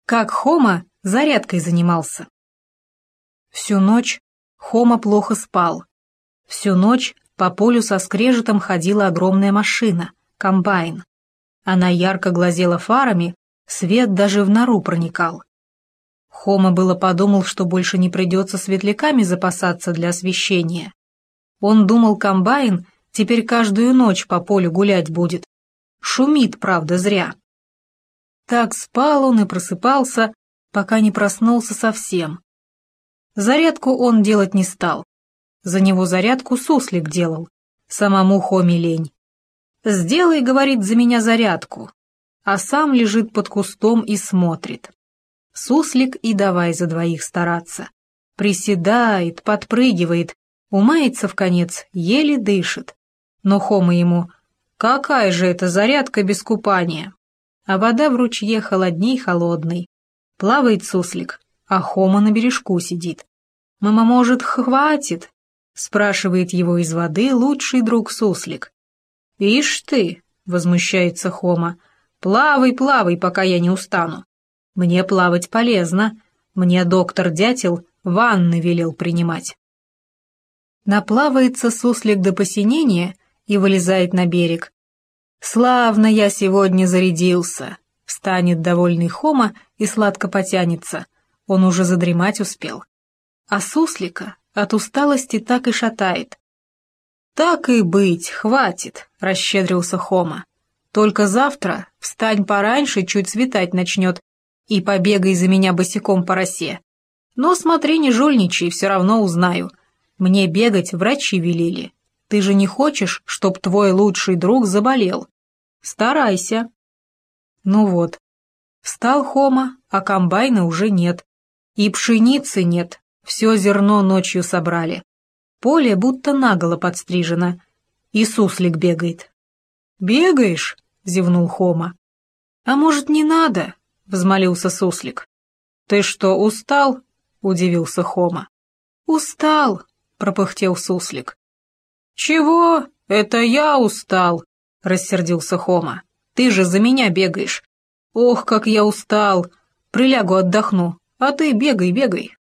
Как Хома зарядкой занимался. Всю ночь Хома плохо спал. Всю ночь по полю со скрежетом ходила огромная машина, комбайн. Она ярко глазела фарами, свет даже в нору проникал. Хома было подумал, что больше не придется светляками запасаться для освещения. Он думал, комбайн теперь каждую ночь по полю гулять будет. Шумит, правда, зря. Так спал он и просыпался, пока не проснулся совсем. Зарядку он делать не стал. За него зарядку суслик делал. Самому Хоме лень. «Сделай, — говорит, — за меня зарядку», а сам лежит под кустом и смотрит. Суслик и давай за двоих стараться. Приседает, подпрыгивает, умается вконец, еле дышит. Но Хома ему: «Какая же это зарядка без купания?» А вода в ручье холодней холодной. Плавает суслик, а Хома на бережку сидит. «Мама, может, хватит?» — спрашивает его из воды лучший друг суслик. «Ишь ты!» — возмущается Хома. «Плавай, плавай, пока я не устану. Мне плавать полезно. Мне доктор-дятел ванны велел принимать». Наплавается суслик до посинения и вылезает на берег. «Славно я сегодня зарядился!» — встанет довольный Хома и сладко потянется. Он уже задремать успел. А суслика от усталости так и шатает. «Так и быть, хватит», — расщедрился Хома. «Только завтра встань пораньше, чуть светать начнет, и побегай за меня босиком по росе. Но смотри, не жульничай, все равно узнаю. Мне бегать врачи велели. Ты же не хочешь, чтоб твой лучший друг заболел? Старайся». Ну вот, встал Хома, а комбайна уже нет. И пшеницы нет, все зерно ночью собрали. Поле будто наголо подстрижено. И суслик бегает. «Бегаешь?» — зевнул Хома. «А может, не надо?» — взмолился суслик. «Ты что, устал?» — удивился Хома. «Устал», — пропыхтел суслик. «Чего? Это я устал», — рассердился Хома. «Ты же за меня бегаешь. Ох, как я устал. Прилягу отдохну, а ты бегай, бегай».